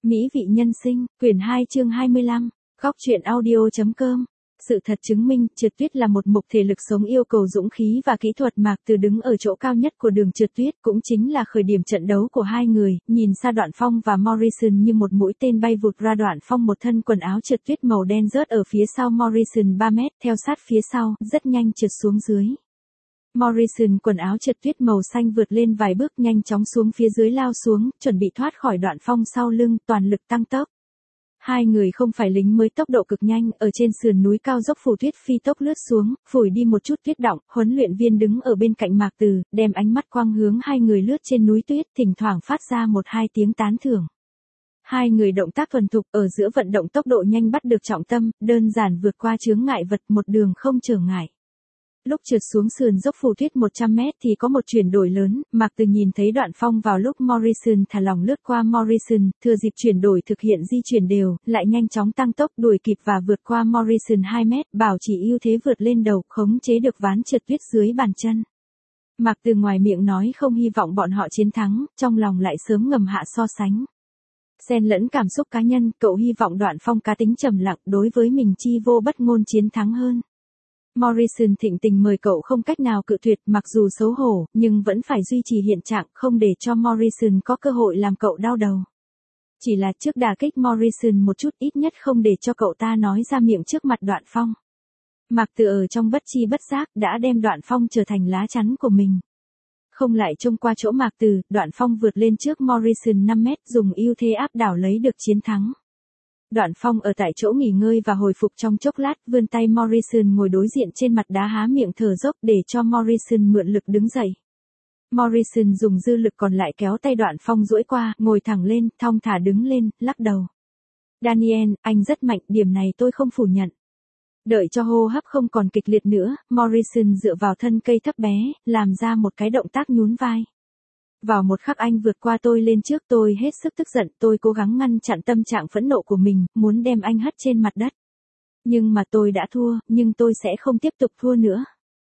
Mỹ vị nhân sinh, quyển 2 chương 25, góc truyện audio.com. Sự thật chứng minh, trượt tuyết là một mục thể lực sống yêu cầu dũng khí và kỹ thuật. Mạc Từ đứng ở chỗ cao nhất của đường trượt tuyết, cũng chính là khởi điểm trận đấu của hai người, nhìn xa Đoạn Phong và Morrison như một mũi tên bay vụt ra. Đoạn Phong một thân quần áo trượt tuyết màu đen rớt ở phía sau Morrison 3 mét, theo sát phía sau, rất nhanh trượt xuống dưới. Morrison quần áo trượt tuyết màu xanh vượt lên vài bước, nhanh chóng xuống phía dưới lao xuống, chuẩn bị thoát khỏi Đoạn Phong sau lưng, toàn lực tăng tốc. Hai người không phải lính mới, tốc độ cực nhanh, ở trên sườn núi cao dốc phủ tuyết phi tốc lướt xuống, phủi đi một chút tuyết đọng. Huấn luyện viên đứng ở bên cạnh Mạc Từ, đem ánh mắt quang hướng hai người lướt trên núi tuyết, thỉnh thoảng phát ra một hai tiếng tán thưởng. Hai người động tác thuần thục, ở giữa vận động tốc độ nhanh bắt được trọng tâm, đơn giản vượt qua chướng ngại vật, một đường không trở ngại. Lúc trượt xuống sườn dốc phủ tuyết 100 mét thì có một chuyển đổi lớn, Mạc Từ nhìn thấy Đoạn Phong vào lúc Morrison thả lỏng lướt qua Morrison, thừa dịp chuyển đổi thực hiện di chuyển đều, lại nhanh chóng tăng tốc đuổi kịp và vượt qua Morrison 2 mét, bảo trì ưu thế vượt lên đầu, khống chế được ván trượt tuyết dưới bàn chân. Mạc Từ ngoài miệng nói không hy vọng bọn họ chiến thắng, trong lòng lại sớm ngầm hạ so sánh. Xen lẫn cảm xúc cá nhân, cậu hy vọng Đoạn Phong cá tính trầm lặng, đối với mình chi vô bất ngôn chiến thắng hơn. Morrison thịnh tình mời cậu không cách nào cự tuyệt, mặc dù xấu hổ, nhưng vẫn phải duy trì hiện trạng, không để cho Morrison có cơ hội làm cậu đau đầu. Chỉ là trước đả kích Morrison một chút, ít nhất không để cho cậu ta nói ra miệng trước mặt Đoạn Phong. Mạc Từ ở trong bất chi bất giác đã đem Đoạn Phong trở thành lá chắn của mình. Không lại trông qua chỗ Mạc Từ, Đoạn Phong vượt lên trước Morrison 5 mét, dùng ưu thế áp đảo lấy được chiến thắng. Đoạn Phong ở tại chỗ nghỉ ngơi và hồi phục trong chốc lát, vươn tay Morrison ngồi đối diện trên mặt đá há miệng thở dốc để cho Morrison mượn lực đứng dậy. Morrison dùng dư lực còn lại kéo tay Đoạn Phong duỗi qua, ngồi thẳng lên, thong thả đứng lên, lắc đầu. Daniel, anh rất mạnh, điểm này tôi không phủ nhận. Đợi cho hô hấp không còn kịch liệt nữa, Morrison dựa vào thân cây thấp bé, làm ra một cái động tác nhún vai. Vào một khắc anh vượt qua tôi lên trước, tôi hết sức tức giận, tôi cố gắng ngăn chặn tâm trạng phẫn nộ của mình, muốn đem anh hất trên mặt đất. Nhưng mà tôi đã thua, nhưng tôi sẽ không tiếp tục thua nữa.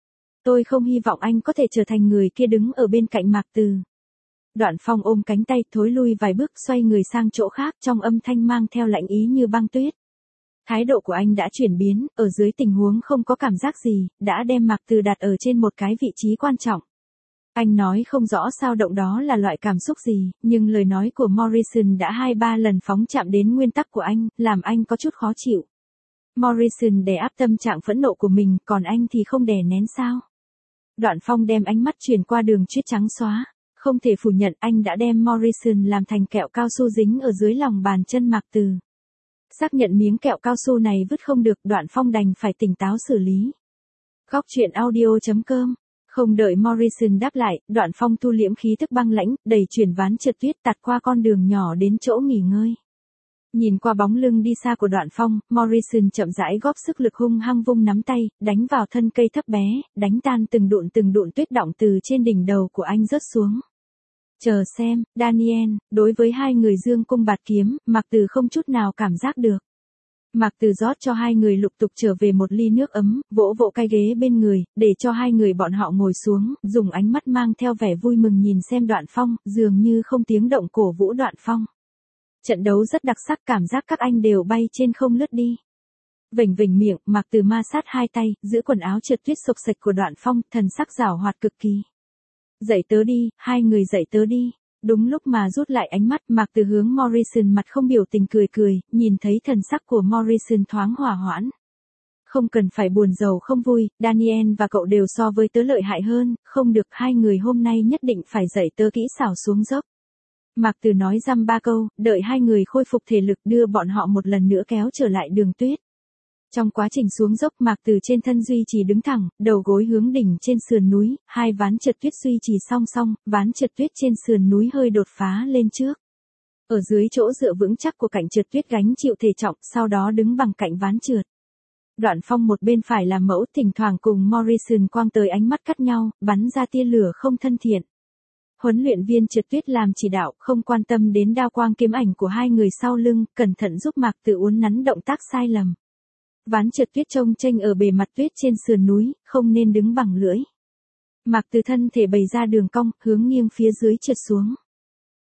Tôi không hy vọng anh có thể trở thành người kia đứng ở bên cạnh Mạc Từ. Đoạn Phong ôm cánh tay, thối lui vài bước, xoay người sang chỗ khác, trong âm thanh mang theo lạnh ý như băng tuyết. Thái độ của anh đã chuyển biến, ở dưới tình huống không có cảm giác gì, đã đem Mạc Từ đặt ở trên một cái vị trí quan trọng. Anh nói không rõ sao động đó là loại cảm xúc gì, nhưng lời nói của Morrison đã 2-3 lần phóng chạm đến nguyên tắc của anh, làm anh có chút khó chịu. Morrison đè áp tâm trạng phẫn nộ của mình, còn anh thì không đè nén sao? Đoạn Phong đem ánh mắt chuyển qua đường tuyết trắng xóa. Không thể phủ nhận anh đã đem Morrison làm thành kẹo cao su dính ở dưới lòng bàn chân Mạc Từ. Xác nhận miếng kẹo cao su này vứt không được, Đoạn Phong đành phải tỉnh táo xử lý. Góc truyện audio.com. Không đợi Morrison đáp lại, Đoạn Phong thu liễm khí tức băng lãnh, đẩy chuyển ván trượt tuyết tạt qua con đường nhỏ đến chỗ nghỉ ngơi. Nhìn qua bóng lưng đi xa của Đoạn Phong, Morrison chậm rãi góp sức lực hung hăng vung nắm tay, đánh vào thân cây thấp bé, đánh tan từng đụn tuyết đọng từ trên đỉnh đầu của anh rớt xuống. Chờ xem, Daniel, đối với hai người dương cung bạt kiếm, Mạc Từ không chút nào cảm giác được. Mạc Từ rót cho hai người lục tục trở về một ly nước ấm, vỗ vỗ cái ghế bên người, để cho hai người bọn họ ngồi xuống, dùng ánh mắt mang theo vẻ vui mừng nhìn xem Đoạn Phong, dường như không tiếng động cổ vũ Đoạn Phong. Trận đấu rất đặc sắc, cảm giác các anh đều bay trên không lướt đi. Vểnh vểnh miệng, Mạc Từ ma sát hai tay, giữ quần áo trượt tuyết sộc sạch của Đoạn Phong, thần sắc giảo hoạt cực kỳ. Dậy tớ đi, hai người dậy tớ đi. Đúng lúc mà rút lại ánh mắt, Mạc Từ hướng Morrison mặt không biểu tình cười, nhìn thấy thần sắc của Morrison thoáng hòa hoãn. Không cần phải buồn rầu không vui, Daniel và cậu đều so với tớ lợi hại hơn, không được, hai người hôm nay nhất định phải dạy tớ kỹ xảo xuống dốc. Mạc Từ nói dăm ba câu, đợi hai người khôi phục thể lực đưa bọn họ một lần nữa kéo trở lại đường tuyết. Trong quá trình xuống dốc, Mạc Từ trên thân duy trì đứng thẳng, đầu gối hướng đỉnh trên sườn núi, hai ván trượt tuyết duy trì song song, ván trượt tuyết trên sườn núi hơi đột phá lên trước. Ở dưới chỗ dựa vững chắc của cạnh trượt tuyết gánh chịu thể trọng, sau đó đứng bằng cạnh ván trượt. Đoạn Phong một bên phải làm mẫu, thỉnh thoảng cùng Morrison quang tới ánh mắt cắt nhau, bắn ra tia lửa không thân thiện. Huấn luyện viên trượt tuyết làm chỉ đạo, không quan tâm đến đao quang kiếm ảnh của hai người sau lưng, cẩn thận giúp Mạc Từ uốn nắn động tác sai lầm. Ván trượt tuyết trông chênh ở bề mặt tuyết trên sườn núi, không nên đứng bằng lưỡi. Mạc Từ thân thể bày ra đường cong, hướng nghiêng phía dưới trượt xuống.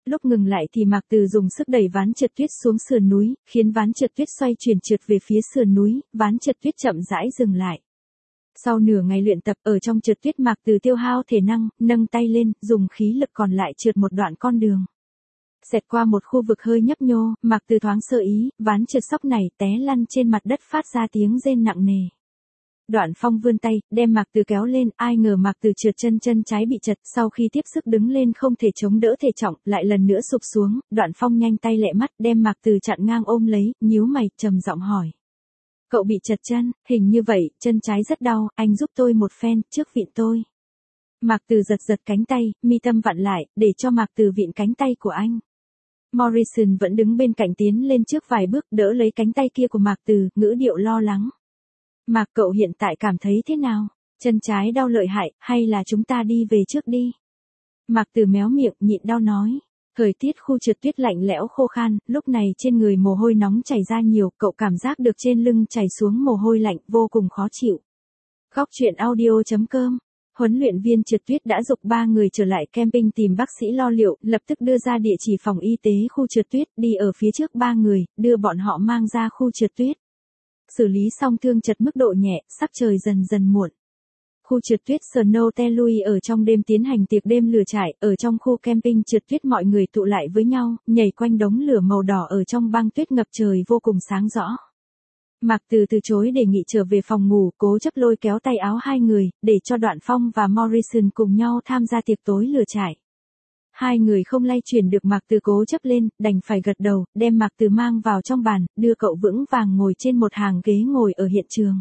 Lúc ngừng lại thì Mạc Từ dùng sức đẩy ván trượt tuyết xuống sườn núi, khiến ván trượt tuyết xoay chuyển trượt về phía sườn núi, ván trượt tuyết chậm rãi dừng lại. Sau nửa ngày luyện tập ở trong trượt tuyết, Mạc Từ tiêu hao thể năng, nâng tay lên, dùng khí lực còn lại trượt một đoạn con đường. Xẹt qua một khu vực hơi nhấp nhô, Mạc Từ thoáng sơ ý, ván trượt sóc này té lăn trên mặt đất phát ra tiếng rên nặng nề. Đoạn Phong vươn tay, đem Mạc Từ kéo lên, ai ngờ Mạc Từ trượt chân trái bị chật, sau khi tiếp sức đứng lên không thể chống đỡ thể trọng, lại lần nữa sụp xuống, Đoạn Phong nhanh tay lẹ mắt, đem Mạc Từ chặn ngang ôm lấy, nhíu mày, trầm giọng hỏi. Cậu bị chật chân, hình như vậy, chân trái rất đau, anh giúp tôi một phen, trước vịn tôi. Mạc Từ giật cánh tay, mi tâm vặn lại, để cho Mạc Từ vịn cánh tay của anh. Morrison vẫn đứng bên cạnh tiến lên trước vài bước, đỡ lấy cánh tay kia của Mạc Từ, ngữ điệu lo lắng. Mạc, cậu hiện tại cảm thấy thế nào? Chân trái đau lợi hại, hay là chúng ta đi về trước đi? Mạc Từ méo miệng, nhịn đau nói. Thời tiết khu trượt tuyết lạnh lẽo khô khan, lúc này trên người mồ hôi nóng chảy ra nhiều, cậu cảm giác được trên lưng chảy xuống mồ hôi lạnh, vô cùng khó chịu. Góc truyện audio.com. Huấn luyện viên trượt tuyết đã giục 3 người trở lại camping tìm bác sĩ lo liệu, lập tức đưa ra địa chỉ phòng y tế khu trượt tuyết, đi ở phía trước 3 người, đưa bọn họ mang ra khu trượt tuyết. Xử lý xong thương chật mức độ nhẹ, sắc trời dần dần muộn. Khu trượt tuyết Snow Telui ở trong đêm tiến hành tiệc đêm lửa trại, ở trong khu camping trượt tuyết mọi người tụ lại với nhau, nhảy quanh đống lửa màu đỏ ở trong băng tuyết ngập trời vô cùng sáng rõ. Mạc Từ từ chối đề nghị trở về phòng ngủ, cố chấp lôi kéo tay áo hai người, để cho Đoạn Phong và Morrison cùng nhau tham gia tiệc tối lửa trại. Hai người không lay chuyển được Mạc Từ cố chấp lên, đành phải gật đầu, đem Mạc Từ mang vào trong bàn, đưa cậu vững vàng ngồi trên một hàng ghế ngồi ở hiện trường.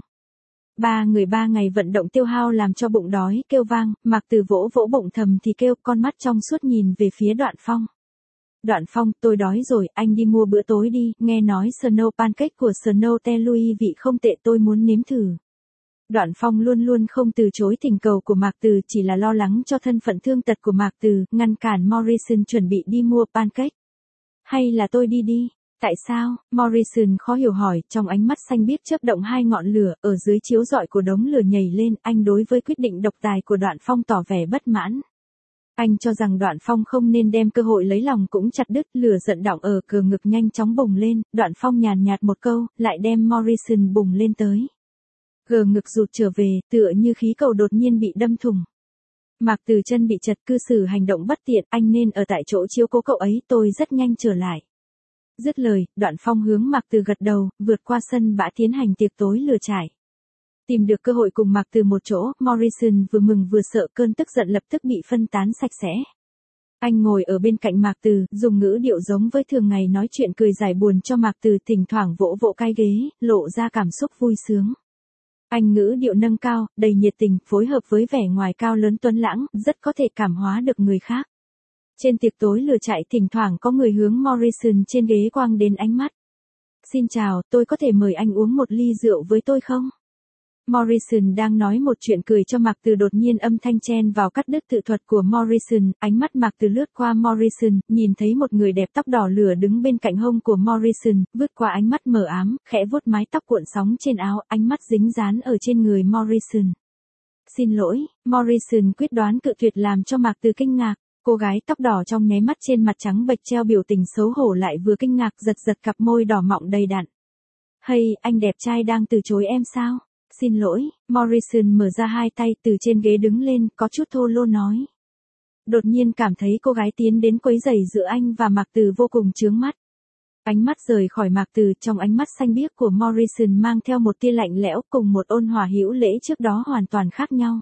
3 người 3 ngày vận động tiêu hao làm cho bụng đói kêu vang, Mạc Từ vỗ bụng thầm thì kêu, con mắt trong suốt nhìn về phía Đoạn Phong. Đoạn Phong, tôi đói rồi, anh đi mua bữa tối đi, nghe nói Snow Pancake của Snow Telui vị không tệ, tôi muốn nếm thử. Đoạn Phong luôn luôn không từ chối thỉnh cầu của Mạc Từ, chỉ là lo lắng cho thân phận thương tật của Mạc Từ, ngăn cản Morrison chuẩn bị đi mua pancake. Hay là tôi đi đi? Tại sao? Morrison khó hiểu hỏi, trong ánh mắt xanh biếc chớp động hai ngọn lửa, ở dưới chiếu rọi của đống lửa nhảy lên, anh đối với quyết định độc tài của Đoạn Phong tỏ vẻ bất mãn. Anh cho rằng Đoạn Phong không nên đem cơ hội lấy lòng cũng chặt đứt, lửa giận đọng ở cờ ngực nhanh chóng bùng lên, Đoạn Phong nhàn nhạt một câu, lại đem Morrison bùng lên tới. Gờ ngực rụt trở về, tựa như khí cầu đột nhiên bị đâm thủng. Mạc Từ chân bị chật, cư xử hành động bất tiện, anh nên ở tại chỗ chiếu cố cậu ấy, tôi rất nhanh trở lại. Dứt lời, Đoạn Phong hướng Mạc Từ gật đầu, vượt qua sân bã tiến hành tiệc tối lửa trại. Tìm được cơ hội cùng Mạc Từ một chỗ, Morrison vừa mừng vừa sợ, cơn tức giận lập tức bị phân tán sạch sẽ. Anh ngồi ở bên cạnh Mạc Từ, dùng ngữ điệu giống với thường ngày nói chuyện cười giải buồn cho Mạc Từ, thỉnh thoảng vỗ cái ghế, lộ ra cảm xúc vui sướng. Anh ngữ điệu nâng cao, đầy nhiệt tình, phối hợp với vẻ ngoài cao lớn tuấn lãng, rất có thể cảm hóa được người khác. Trên tiệc tối lửa trại thỉnh thoảng có người hướng Morrison trên ghế quang đến ánh mắt. Xin chào, tôi có thể mời anh uống một ly rượu với tôi không? Morrison đang nói một chuyện cười cho Mạc Từ, đột nhiên âm thanh chen vào cắt đứt tự thuật của Morrison, ánh mắt Mạc Từ lướt qua Morrison, nhìn thấy một người đẹp tóc đỏ lửa đứng bên cạnh hông của Morrison, vứt qua ánh mắt mờ ám, khẽ vuốt mái tóc cuộn sóng trên áo, ánh mắt dính dán ở trên người Morrison. Xin lỗi, Morrison quyết đoán cự tuyệt làm cho Mạc Từ kinh ngạc. Cô gái tóc đỏ trong nháy mắt trên mặt trắng bệch treo biểu tình xấu hổ, lại vừa kinh ngạc giật cặp môi đỏ mọng đầy đặn. Hay, anh đẹp trai đang từ chối em sao? Xin lỗi, Morrison mở ra hai tay từ trên ghế đứng lên, có chút thô lô nói. Đột nhiên cảm thấy cô gái tiến đến quấy rầy giữa anh và Mạc Từ vô cùng chướng mắt. Ánh mắt rời khỏi Mạc Từ, trong ánh mắt xanh biếc của Morrison mang theo một tia lạnh lẽo cùng một ôn hòa hữu lễ trước đó hoàn toàn khác nhau.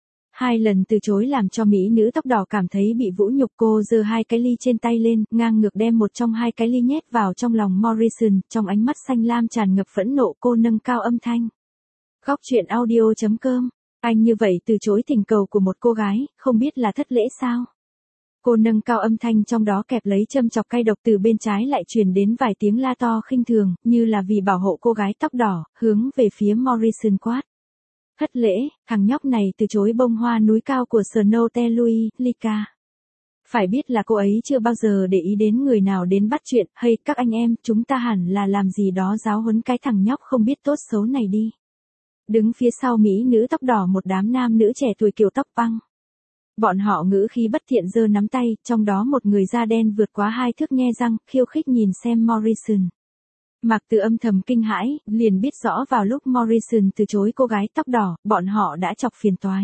2 lần từ chối làm cho mỹ nữ tóc đỏ cảm thấy bị vũ nhục, cô giơ 2 cái ly trên tay lên, ngang ngược đem một trong 2 cái ly nhét vào trong lòng Morrison, trong ánh mắt xanh lam tràn ngập phẫn nộ, cô nâng cao âm thanh. Góc truyện audio.com, anh như vậy từ chối thỉnh cầu của một cô gái, không biết là thất lễ sao? Cô nâng cao âm thanh, trong đó kẹp lấy châm chọc cay độc, từ bên trái lại truyền đến vài tiếng la to khinh thường, như là vì bảo hộ cô gái tóc đỏ, hướng về phía Morrison quát. Thất lễ, thằng nhóc này từ chối bông hoa núi cao của Snow Telui, Lika. Phải biết là cô ấy chưa bao giờ để ý đến người nào đến bắt chuyện, hay các anh em, chúng ta hẳn là làm gì đó giáo huấn cái thằng nhóc không biết tốt xấu này đi. Đứng phía sau mỹ nữ tóc đỏ một đám nam nữ trẻ tuổi kiểu tóc băng. Bọn họ ngữ khí bất thiện giơ nắm tay, trong đó một người da đen vượt quá 2 thước nhe răng, khiêu khích nhìn xem Morrison. Mạc Từ âm thầm kinh hãi, liền biết rõ vào lúc Morrison từ chối cô gái tóc đỏ, bọn họ đã chọc phiền toái.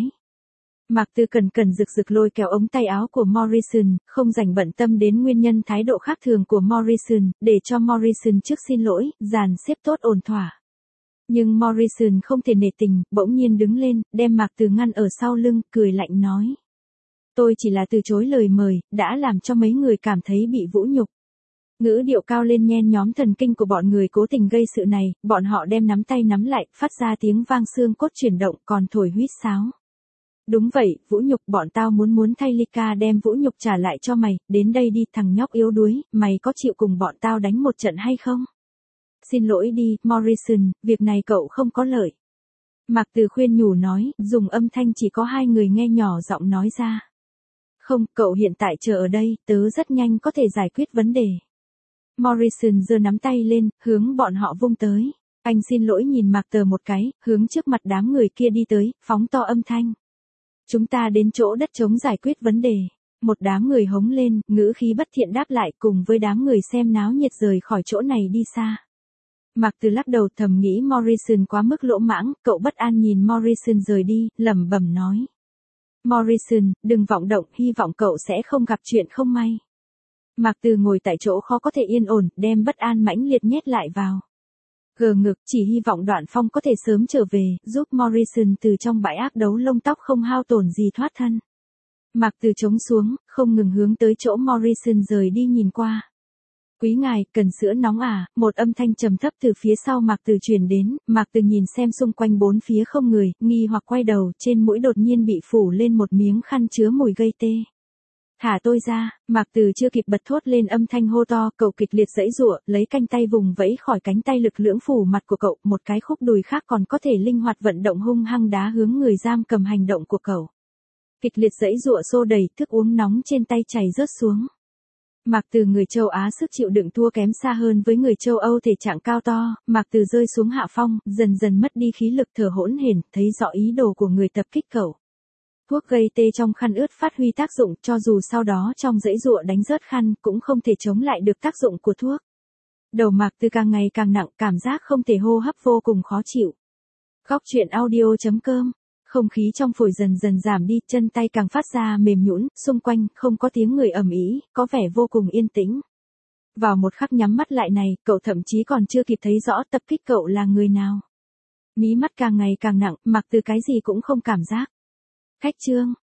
Mạc Từ cẩn rực rực lôi kéo ống tay áo của Morrison, không rảnh bận tâm đến nguyên nhân thái độ khác thường của Morrison, để cho Morrison trước xin lỗi, dàn xếp tốt ổn thỏa. Nhưng Morrison không thể nể tình, bỗng nhiên đứng lên, đem Mạc Từ ngăn ở sau lưng, cười lạnh nói. Tôi chỉ là từ chối lời mời, đã làm cho mấy người cảm thấy bị vũ nhục. Ngữ điệu cao lên nhen nhóm thần kinh của bọn người cố tình gây sự này, bọn họ đem nắm tay nắm lại, phát ra tiếng vang xương cốt chuyển động còn thổi huýt sáo. Đúng vậy, vũ nhục, bọn tao muốn thay Lika đem vũ nhục trả lại cho mày, đến đây đi thằng nhóc yếu đuối, mày có chịu cùng bọn tao đánh một trận hay không? Xin lỗi đi, Morrison, việc này cậu không có lợi. Mạc Từ khuyên nhủ nói, dùng âm thanh chỉ có 2 người nghe nhỏ giọng nói ra. Không, cậu hiện tại chờ ở đây, tớ rất nhanh có thể giải quyết vấn đề. Morrison giơ nắm tay lên, hướng bọn họ vung tới. Anh xin lỗi nhìn Mạc Từ một cái, hướng trước mặt đám người kia đi tới, phóng to âm thanh. Chúng ta đến chỗ đất trống giải quyết vấn đề. Một đám người hống lên, ngữ khí bất thiện đáp lại cùng với đám người xem náo nhiệt rời khỏi chỗ này đi xa. Mạc Từ lắc đầu thầm nghĩ Morrison quá mức lỗ mãng, cậu bất an nhìn Morrison rời đi, lẩm bẩm nói. Morrison, đừng vọng động, hy vọng cậu sẽ không gặp chuyện không may. Mạc Từ ngồi tại chỗ khó có thể yên ổn, đem bất an mãnh liệt nhét lại vào. Gờ ngực, chỉ hy vọng Đoạn Phong có thể sớm trở về, giúp Morrison từ trong bãi ác đấu lông tóc không hao tổn gì thoát thân. Mạc Từ trống xuống, không ngừng hướng tới chỗ Morrison rời đi nhìn qua. Quý ngài, cần sữa nóng à, một âm thanh trầm thấp từ phía sau Mạc Từ truyền đến, Mạc Từ nhìn xem xung quanh bốn phía không người, nghi hoặc quay đầu, trên mũi đột nhiên bị phủ lên một miếng khăn chứa mùi gây tê. Thả tôi ra, Mạc Từ chưa kịp bật thốt lên âm thanh hô to, cậu kịch liệt giãy giụa, lấy cánh tay vùng vẫy khỏi cánh tay lực lưỡng phủ mặt của cậu, một cái khúc đùi khác còn có thể linh hoạt vận động hung hăng đá hướng người giam cầm hành động của cậu. Kịch liệt giãy giụa xô đẩy, thức uống nóng trên tay chảy rớt xuống. Mạc Từ người châu Á sức chịu đựng thua kém xa hơn với người châu Âu thể trạng cao to, Mạc Từ rơi xuống hạ phong, dần dần mất đi khí lực thở hỗn hển, thấy rõ ý đồ của người tập kích cậu. Thuốc gây tê trong khăn ướt phát huy tác dụng, cho dù sau đó trong giãy giụa đánh rớt khăn, cũng không thể chống lại được tác dụng của thuốc. Đầu Mạc Từ càng ngày càng nặng, cảm giác không thể hô hấp vô cùng khó chịu. Góc truyện audio.com. Không khí trong phổi dần dần giảm đi, chân tay càng phát ra mềm nhũn, xung quanh không có tiếng người ầm ĩ, có vẻ vô cùng yên tĩnh. Vào một khắc nhắm mắt lại này, cậu thậm chí còn chưa kịp thấy rõ tập kích cậu là người nào. Mí mắt càng ngày càng nặng, Mạc Từ cái gì cũng không cảm giác. Khách trương,